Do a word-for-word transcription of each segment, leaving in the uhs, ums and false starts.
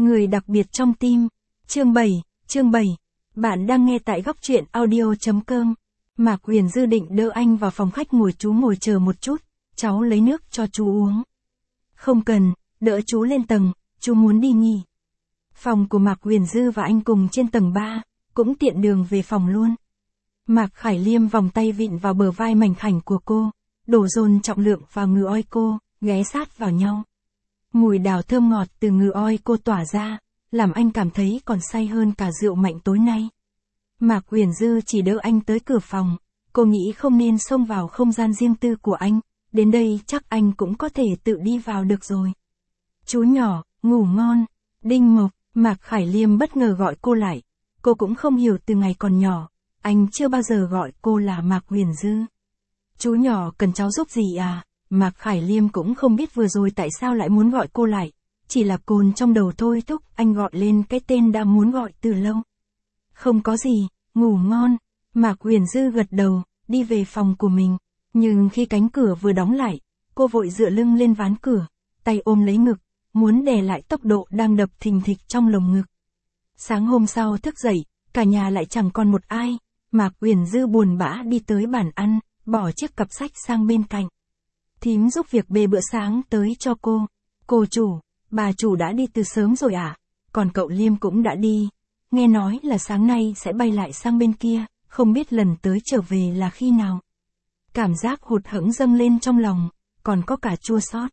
Người đặc biệt trong tim. Chương bảy, chương bảy. Bạn đang nghe tại góc truyện audio chấm com. Mạc Huyền Dư định đỡ anh vào phòng khách ngồi, chú ngồi chờ một chút, cháu lấy nước cho chú uống. Không cần, đỡ chú lên tầng, chú muốn đi nghỉ. Phòng của Mạc Huyền Dư và anh cùng trên tầng ba, cũng tiện đường về phòng luôn. Mạc Khải Liêm vòng tay vịn vào bờ vai mảnh khảnh của cô, đổ dồn trọng lượng vào ngực oi cô, ghé sát vào nhau. Mùi đào thơm ngọt từ ngực oi cô tỏa ra, làm anh cảm thấy còn say hơn cả rượu mạnh tối nay. Mạc Huyền Dư chỉ đỡ anh tới cửa phòng, cô nghĩ không nên xông vào không gian riêng tư của anh, đến đây chắc anh cũng có thể tự đi vào được rồi. Chú nhỏ, ngủ ngon. Đinh Mộc, Mạc Khải Liêm bất ngờ gọi cô lại, cô cũng không hiểu từ ngày còn nhỏ, anh chưa bao giờ gọi cô là Mạc Huyền Dư. Chú nhỏ cần cháu giúp gì à? Mạc Khải Liêm cũng không biết vừa rồi tại sao lại muốn gọi cô lại, chỉ là cồn trong đầu thôi thúc anh gọi lên cái tên đã muốn gọi từ lâu. Không có gì, ngủ ngon. Mạc Huyền Dư gật đầu, đi về phòng của mình, nhưng khi cánh cửa vừa đóng lại, cô vội dựa lưng lên ván cửa, tay ôm lấy ngực, muốn đè lại tốc độ đang đập thình thịch trong lồng ngực. Sáng hôm sau thức dậy, cả nhà lại chẳng còn một ai, Mạc Huyền Dư buồn bã đi tới bàn ăn, bỏ chiếc cặp sách sang bên cạnh. Thím giúp việc bê bữa sáng tới cho cô. Cô chủ, bà chủ đã đi từ sớm rồi à? Còn cậu Liêm cũng đã đi. Nghe nói là sáng nay sẽ bay lại sang bên kia, không biết lần tới trở về là khi nào. Cảm giác hụt hẫng dâng lên trong lòng, còn có cả chua xót.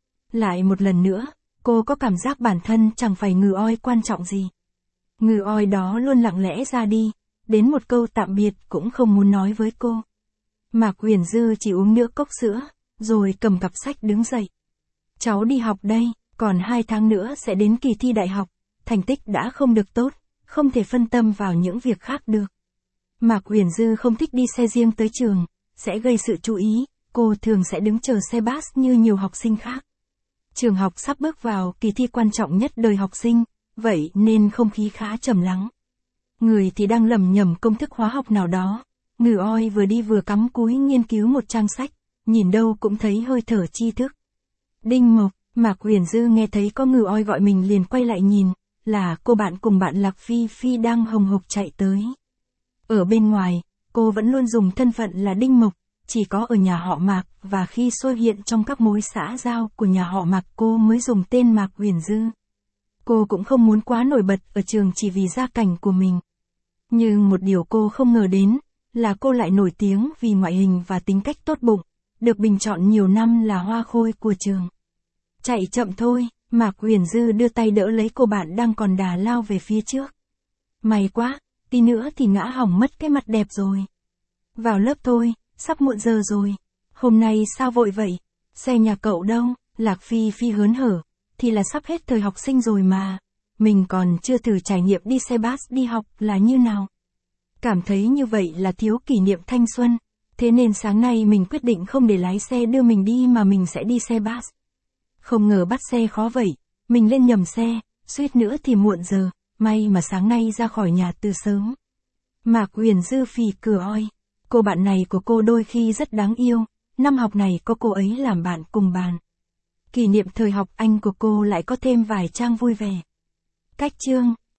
Lại một lần nữa, cô có cảm giác bản thân chẳng phải ngừ oi quan trọng gì. Ngừ oi đó luôn lặng lẽ ra đi, đến một câu tạm biệt cũng không muốn nói với cô. Mạc Huyền Dư chỉ uống nửa cốc sữa, rồi cầm cặp sách đứng dậy. Cháu đi học đây, còn hai tháng nữa sẽ đến kỳ thi đại học, thành tích đã không được tốt, không thể phân tâm vào những việc khác được. Mạc Huyền Dư không thích đi xe riêng tới trường, sẽ gây sự chú ý, cô thường sẽ đứng chờ xe bus như nhiều học sinh khác. Trường học sắp bước vào kỳ thi quan trọng nhất đời học sinh, vậy nên không khí khá trầm lắng. Người thì đang lẩm nhẩm công thức hóa học nào đó, ngừ oi vừa đi vừa cắm cúi nghiên cứu một trang sách, nhìn đâu cũng thấy hơi thở tri thức. Đinh Mộc, Mạc Huyền Dư nghe thấy có ngừ oi gọi mình liền quay lại nhìn, là cô bạn cùng bạn Lạc Phi Phi đang hồng hộc chạy tới. Ở bên ngoài, cô vẫn luôn dùng thân phận là Đinh Mộc, chỉ có ở nhà họ Mạc và khi xuất hiện trong các mối xã giao của nhà họ Mạc cô mới dùng tên Mạc Huyền Dư. Cô cũng không muốn quá nổi bật ở trường chỉ vì gia cảnh của mình. Nhưng một điều cô không ngờ đến, là cô lại nổi tiếng vì ngoại hình và tính cách tốt bụng, được bình chọn nhiều năm là hoa khôi của trường. Chạy chậm thôi, Mạc Huyền Dư đưa tay đỡ lấy cô bạn đang còn đà lao về phía trước. May quá, tí nữa thì ngã hỏng mất cái mặt đẹp rồi. Vào lớp thôi, sắp muộn giờ rồi. Hôm nay sao vội vậy? Xe nhà cậu đâu? Lạc Phi Phi hớn hở, thì là sắp hết thời học sinh rồi mà. Mình còn chưa thử trải nghiệm đi xe bus đi học là như nào. Cảm thấy như vậy là thiếu kỷ niệm thanh xuân. Thế nên sáng nay mình quyết định không để lái xe đưa mình đi mà mình sẽ đi xe bus. Không ngờ bắt xe khó vậy, mình lên nhầm xe, suýt nữa thì muộn giờ, may mà sáng nay ra khỏi nhà từ sớm. Mạc Huyền Dư phì cửa oi, cô bạn này của cô đôi khi rất đáng yêu, năm học này có cô ấy làm bạn cùng bàn. Kỷ niệm thời học Anh của cô lại có thêm vài trang vui vẻ. Cách chương.